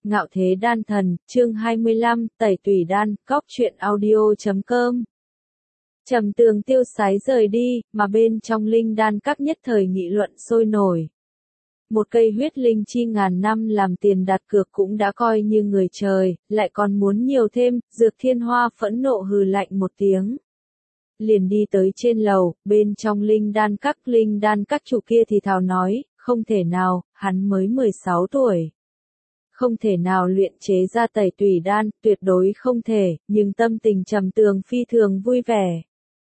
Ngạo Thế Đan Thần, chương 25, Tẩy Tùy Đan, Cóc truyện audio.com. Trầm Tường tiêu sái rời đi, mà bên trong linh đan các nhất thời nghị luận sôi nổi. Một cây huyết linh chi ngàn năm làm tiền đặt cược cũng đã coi như người trời, lại còn muốn nhiều thêm, Dược Thiên Hoa phẫn nộ hừ lạnh một tiếng. Liền đi tới trên lầu, bên trong linh đan các chủ kia thì thào nói, không thể nào, hắn mới 16 tuổi. Không thể nào luyện chế ra Tẩy Tùy Đan, tuyệt đối không thể, nhưng tâm tình Trầm Tường phi thường vui vẻ.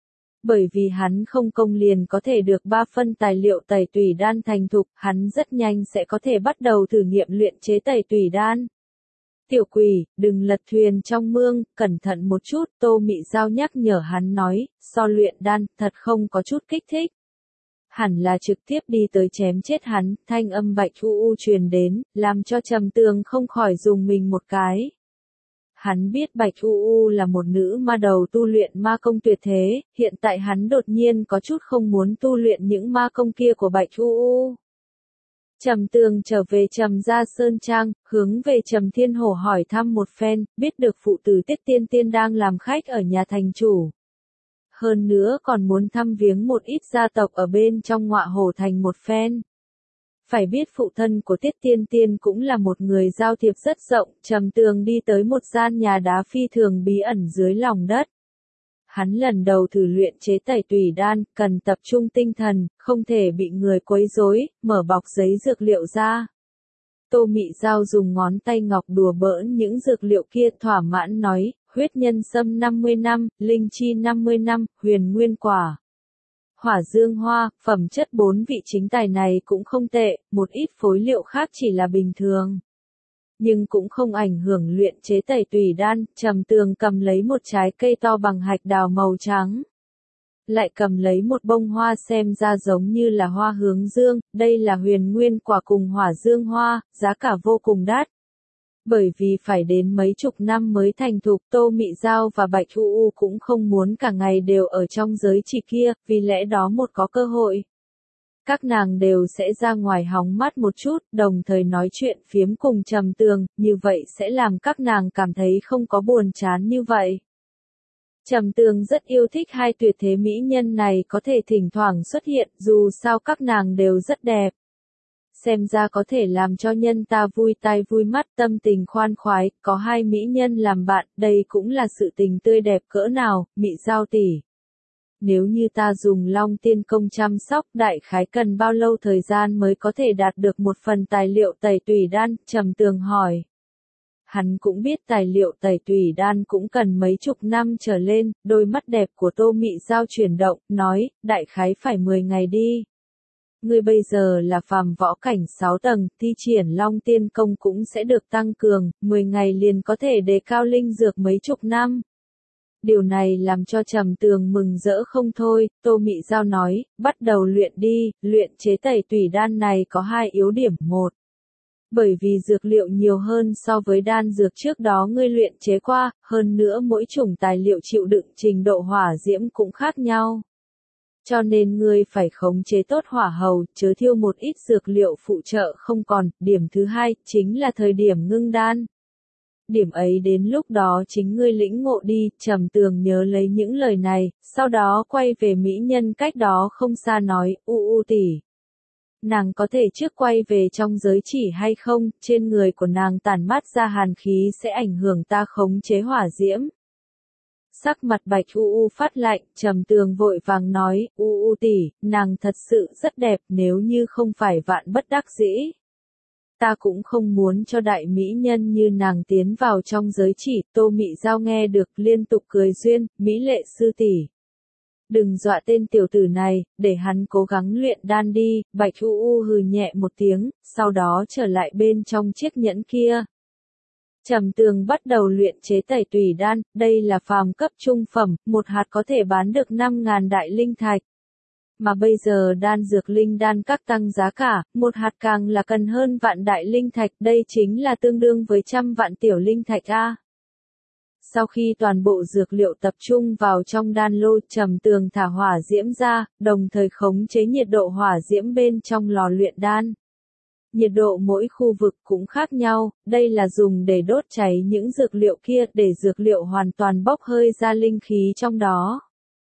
Bởi vì hắn không công liền có thể được 3 phân tài liệu Tẩy Tùy Đan thành thục, hắn rất nhanh sẽ có thể bắt đầu thử nghiệm luyện chế Tẩy Tùy Đan. Tiểu Quỷ, đừng lật thuyền trong mương, cẩn thận một chút, Tô Mị Giao nhắc nhở hắn nói, so luyện đan, thật không có chút kích thích. Hẳn là trực tiếp đi tới chém chết hắn, thanh âm Bạch U truyền đến, làm cho Trầm Tường không khỏi dùng mình một cái. Hắn biết Bạch U là một nữ ma đầu tu luyện ma công tuyệt thế, hiện tại hắn đột nhiên có chút không muốn tu luyện những ma công kia của Bạch U. Trầm Tường trở về Trầm gia Sơn Trang, hướng về Trầm Thiên Hổ hỏi thăm một phen, biết được phụ tử Tiết Tiên Tiên đang làm khách ở nhà thành chủ. Hơn nữa còn muốn thăm viếng một ít gia tộc ở bên trong Ngọa Hổ Thành một phen. Phải biết phụ thân của Tiết Tiên Tiên cũng là một người giao thiệp rất rộng, Trầm Tường đi tới một gian nhà đá phi thường bí ẩn dưới lòng đất. Hắn lần đầu thử luyện chế Tẩy Tùy Đan, cần tập trung tinh thần, không thể bị người quấy rối, mở bọc giấy dược liệu ra. Tô Mị Giao dùng ngón tay ngọc đùa bỡn những dược liệu kia, thỏa mãn nói, huyết nhân sâm 50 năm, linh chi 50 năm, huyền nguyên quả. Hỏa dương hoa, phẩm chất 4 vị chính tài này cũng không tệ, một ít phối liệu khác chỉ là bình thường. Nhưng cũng không ảnh hưởng luyện chế Tẩy Tùy Đan, Trầm Tường cầm lấy một trái cây to bằng hạch đào màu trắng. Lại cầm lấy một bông hoa xem ra giống như là hoa hướng dương, đây là huyền nguyên quả cùng hỏa dương hoa, giá cả vô cùng đắt. Bởi vì phải đến mấy chục năm mới thành thục, Tô Mị Giao và Bạch U cũng không muốn cả ngày đều ở trong giới chỉ kia, vì lẽ đó một có cơ hội. Các nàng đều sẽ ra ngoài hóng mát một chút, đồng thời nói chuyện phiếm cùng Trầm Tường, như vậy sẽ làm các nàng cảm thấy không có buồn chán như vậy. Trầm Tường rất yêu thích hai tuyệt thế mỹ nhân này có thể thỉnh thoảng xuất hiện, dù sao các nàng đều rất đẹp. Xem ra có thể làm cho nhân ta vui tai vui mắt, tâm tình khoan khoái, có hai mỹ nhân làm bạn, đây cũng là sự tình tươi đẹp cỡ nào, Mị Giao tỷ. Nếu như ta dùng Long Tiên Công chăm sóc, đại khái cần bao lâu thời gian mới có thể đạt được một phần tài liệu Tẩy Tùy Đan, Trầm Tường hỏi. Hắn cũng biết tài liệu Tẩy Tùy Đan cũng cần mấy chục năm trở lên, đôi mắt đẹp của Tô Mị Giao chuyển động, nói, đại khái phải 10 ngày đi. Ngươi bây giờ là phàm võ cảnh 6 tầng, thi triển Long Tiên Công cũng sẽ được tăng cường, 10 ngày liền có thể đề cao linh dược mấy chục năm. Điều này làm cho Trầm Tường mừng rỡ không thôi, Tô Mị Giao nói, bắt đầu luyện đi, luyện chế Tẩy Tùy Đan này có hai yếu điểm. Một, bởi vì dược liệu nhiều hơn so với đan dược trước đó ngươi luyện chế qua, hơn nữa mỗi chủng tài liệu chịu đựng trình độ hỏa diễm cũng khác nhau. Cho nên ngươi phải khống chế tốt hỏa hầu, chớ thiêu một ít dược liệu phụ trợ không còn. Điểm thứ hai, chính là thời điểm ngưng đan. Điểm ấy đến lúc đó chính ngươi lĩnh ngộ đi, Trầm Tường nhớ lấy những lời này, sau đó quay về mỹ nhân cách đó không xa nói, U tỷ. Nàng có thể trước quay về trong giới chỉ hay không, trên người của nàng tản mát ra hàn khí sẽ ảnh hưởng ta khống chế hỏa diễm. Sắc mặt Bạch U phát lạnh, Trầm Tường vội vàng nói, U tỷ, nàng thật sự rất đẹp, nếu như không phải vạn bất đắc dĩ. Ta cũng không muốn cho đại mỹ nhân như nàng tiến vào trong giới chỉ. Tô Mị Giao nghe được liên tục cười duyên, Mỹ lệ sư tỷ. Đừng dọa tên tiểu tử này, để hắn cố gắng luyện đan đi. Bạch U hừ nhẹ một tiếng, sau đó trở lại bên trong chiếc nhẫn kia. Trầm Tường bắt đầu luyện chế Tẩy Tùy Đan, đây là phàm cấp trung phẩm, một hạt có thể bán được 5.000 đại linh thạch. Mà bây giờ đan dược linh đan các tăng giá cả, một hạt càng là cần hơn vạn đại linh thạch, đây chính là tương đương với 100 vạn tiểu linh thạch a. Sau khi toàn bộ dược liệu tập trung vào trong đan lô, Trầm Tường thả hỏa diễm ra, đồng thời khống chế nhiệt độ hỏa diễm bên trong lò luyện đan. Nhiệt độ mỗi khu vực cũng khác nhau, đây là dùng để đốt cháy những dược liệu kia để dược liệu hoàn toàn bốc hơi ra linh khí trong đó.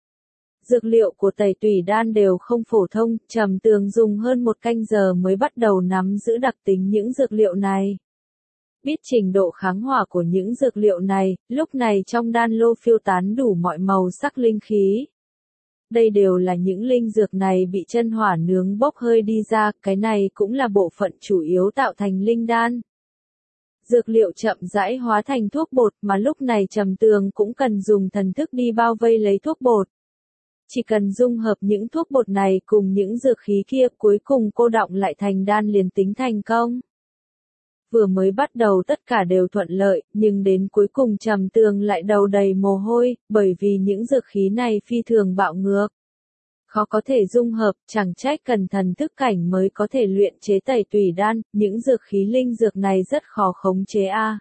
Dược liệu của Tẩy Tùy Đan đều không phổ thông, Trầm Tường dùng hơn 1 canh giờ mới bắt đầu nắm giữ đặc tính những dược liệu này. Biết trình độ kháng hỏa của những dược liệu này, lúc này trong đan lô phiêu tán đủ mọi màu sắc linh khí. Đây đều là những linh dược này bị chân hỏa nướng bốc hơi đi ra, cái này cũng là bộ phận chủ yếu tạo thành linh đan. Dược liệu chậm rãi hóa thành thuốc bột mà lúc này Trầm Tường cũng cần dùng thần thức đi bao vây lấy thuốc bột. Chỉ cần dung hợp những thuốc bột này cùng những dược khí kia cuối cùng cô đọng lại thành đan liền tính thành công. Vừa mới bắt đầu tất cả đều thuận lợi, nhưng đến cuối cùng Trầm Tường lại đầu đầy mồ hôi, bởi vì những dược khí này phi thường bạo ngược. Khó có thể dung hợp, chẳng trách cần thần thức cảnh mới có thể luyện chế Tẩy Tùy Đan, những dược khí linh dược này rất khó khống chế a.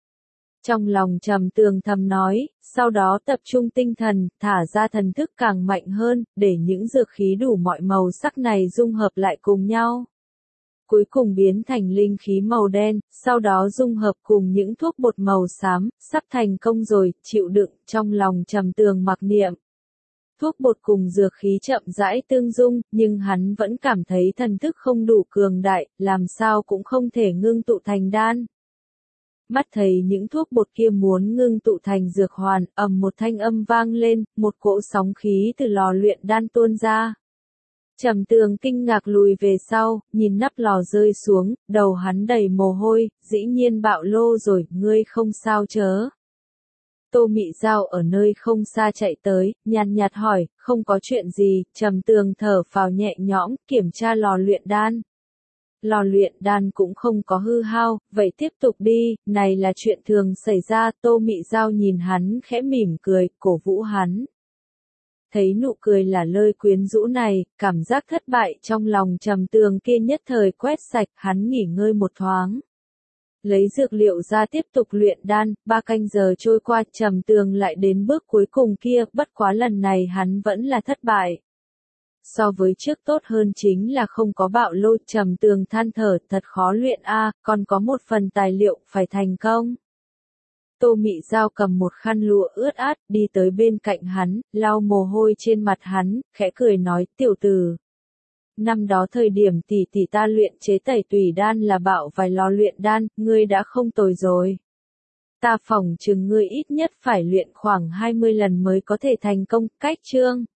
Trong lòng Trầm Tường thầm nói, sau đó tập trung tinh thần, thả ra thần thức càng mạnh hơn, để những dược khí đủ mọi màu sắc này dung hợp lại cùng nhau. Cuối cùng biến thành linh khí màu đen, sau đó dung hợp cùng những thuốc bột màu xám, sắp thành công rồi, chịu đựng, trong lòng Trầm Tường mặc niệm. Thuốc bột cùng dược khí chậm rãi tương dung, nhưng hắn vẫn cảm thấy thần thức không đủ cường đại, làm sao cũng không thể ngưng tụ thành đan. Mắt thấy những thuốc bột kia muốn ngưng tụ thành dược hoàn, một thanh âm vang lên, một cỗ sóng khí từ lò luyện đan tuôn ra. Trầm Tường kinh ngạc lùi về sau, nhìn nắp lò rơi xuống, đầu hắn đầy mồ hôi, dĩ nhiên bạo lô rồi, ngươi không sao chớ. Tô Mị Giao ở nơi không xa chạy tới, nhàn nhạt hỏi, không có chuyện gì, Trầm Tường thở phào nhẹ nhõm, kiểm tra lò luyện đan. Lò luyện đan cũng không có hư hao, vậy tiếp tục đi, này là chuyện thường xảy ra, Tô Mị Giao nhìn hắn khẽ mỉm cười, cổ vũ hắn. Thấy nụ cười là lơi quyến rũ này, cảm giác thất bại trong lòng Trầm Tường kia nhất thời quét sạch, hắn nghỉ ngơi một thoáng. Lấy dược liệu ra tiếp tục luyện đan, 3 canh giờ trôi qua, Trầm Tường lại đến bước cuối cùng kia, bất quá lần này hắn vẫn là thất bại. So với trước tốt hơn chính là không có bạo lô, Trầm Tường than thở, thật khó luyện a, còn có một phần tài liệu phải thành công. Tô Mị Giao cầm một khăn lụa ướt át, đi tới bên cạnh hắn, lau mồ hôi trên mặt hắn, khẽ cười nói, tiểu tử. Năm đó thời điểm tỷ tỷ ta luyện chế Tẩy Tùy Đan là bạo vài lò luyện đan, ngươi đã không tồi rồi. Ta phỏng chừng ngươi ít nhất phải luyện khoảng 20 lần mới có thể thành công, cách chương.